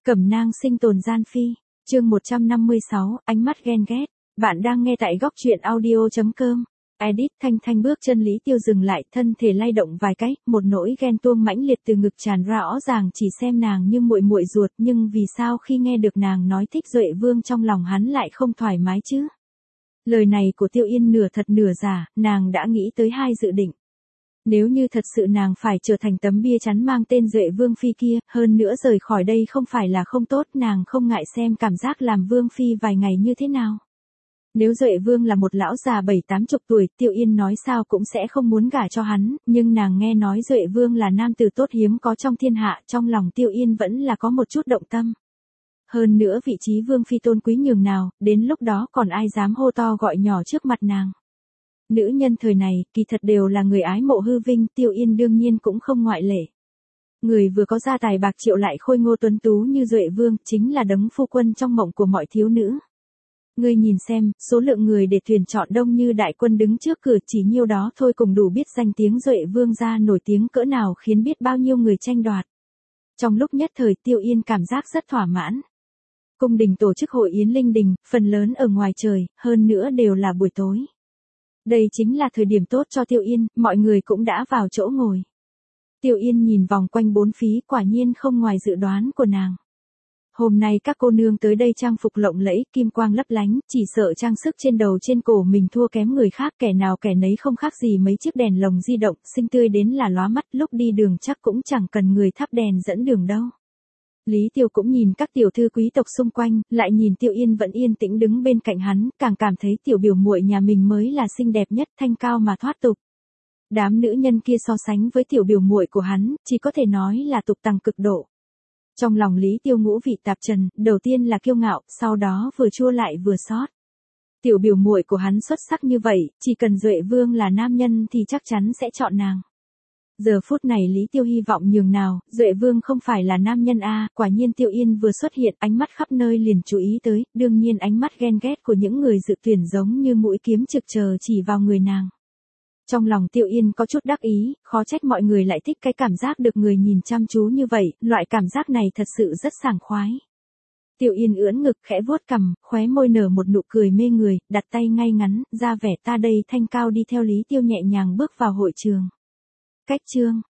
Cẩm nang sinh tồn gian phi, chương 156, ánh mắt ghen ghét. Bạn đang nghe tại góc truyện audio.com. Edit. Thanh bước chân Lý Tiêu dừng lại, thân thể lay động vài cái, một nỗi ghen tuông mãnh liệt từ ngực tràn ra rõ ràng, chỉ xem nàng như muội muội ruột, nhưng vì sao khi nghe được nàng nói thích Duệ Vương trong lòng hắn lại không thoải mái chứ? Lời này của Tiêu Yên nửa thật nửa giả, nàng đã nghĩ tới hai dự định. Nếu như thật sự nàng phải trở thành tấm bia chắn mang tên Duệ Vương Phi kia, hơn nữa rời khỏi đây không phải là không tốt, nàng không ngại xem cảm giác làm Vương Phi vài ngày như thế nào. Nếu Duệ Vương là một lão già 70-80 tuổi, Tiêu Yên nói sao cũng sẽ không muốn gả cho hắn, nhưng nàng nghe nói Duệ Vương là nam tử tốt hiếm có trong thiên hạ, trong lòng Tiêu Yên vẫn là có một chút động tâm. Hơn nữa vị trí Vương Phi tôn quý nhường nào, đến lúc đó còn ai dám hô to gọi nhỏ trước mặt nàng. Nữ nhân thời này, kỳ thật đều là người ái mộ hư vinh, Tiêu Yên đương nhiên cũng không ngoại lệ. Người vừa có gia tài bạc triệu lại khôi ngô tuấn tú như Duệ Vương, chính là đấng phu quân trong mộng của mọi thiếu nữ. Ngươi nhìn xem, số lượng người để tuyển chọn đông như đại quân đứng trước cửa, chỉ nhiêu đó thôi cũng đủ biết danh tiếng Duệ Vương gia nổi tiếng cỡ nào, khiến biết bao nhiêu người tranh đoạt. Trong lúc nhất thời, Tiêu Yên cảm giác rất thỏa mãn. Cung đình tổ chức hội yến linh đình, phần lớn ở ngoài trời, hơn nữa đều là buổi tối. Đây chính là thời điểm tốt cho Tiêu Yên, mọi người cũng đã vào chỗ ngồi. Tiêu Yên nhìn vòng quanh bốn phía, quả nhiên không ngoài dự đoán của nàng. Hôm nay các cô nương tới đây trang phục lộng lẫy, kim quang lấp lánh, chỉ sợ trang sức trên đầu trên cổ mình thua kém người khác, kẻ nào kẻ nấy không khác gì mấy chiếc đèn lồng di động, xinh tươi đến là lóa mắt, lúc đi đường chắc cũng chẳng cần người thắp đèn dẫn đường đâu. Lý Tiêu cũng nhìn các tiểu thư quý tộc xung quanh, lại nhìn Tiêu Yên vẫn yên tĩnh đứng bên cạnh hắn, càng cảm thấy tiểu biểu muội nhà mình mới là xinh đẹp nhất, thanh cao mà thoát tục. Đám nữ nhân kia so sánh với tiểu biểu muội của hắn, chỉ có thể nói là tục tằng cực độ. Trong lòng Lý Tiêu ngũ vị tạp trần, đầu tiên là kiêu ngạo, sau đó vừa chua lại vừa xót. Tiểu biểu muội của hắn xuất sắc như vậy, chỉ cần Duệ Vương là nam nhân thì chắc chắn sẽ chọn nàng. Giờ phút này Lý Tiêu hy vọng nhường nào, Duệ Vương không phải là nam nhân a, quả nhiên Tiêu Yên vừa xuất hiện, ánh mắt khắp nơi liền chú ý tới, đương nhiên ánh mắt ghen ghét của những người dự tuyển giống như mũi kiếm trực chờ chỉ vào người nàng. Trong lòng Tiêu Yên có chút đắc ý, khó trách mọi người lại thích cái cảm giác được người nhìn chăm chú như vậy, loại cảm giác này thật sự rất sảng khoái. Tiêu Yên ưỡn ngực khẽ vuốt cằm, khóe môi nở một nụ cười mê người, đặt tay ngay ngắn, ra vẻ ta đây thanh cao đi theo Lý Tiêu nhẹ nhàng bước vào hội trường. Cách chương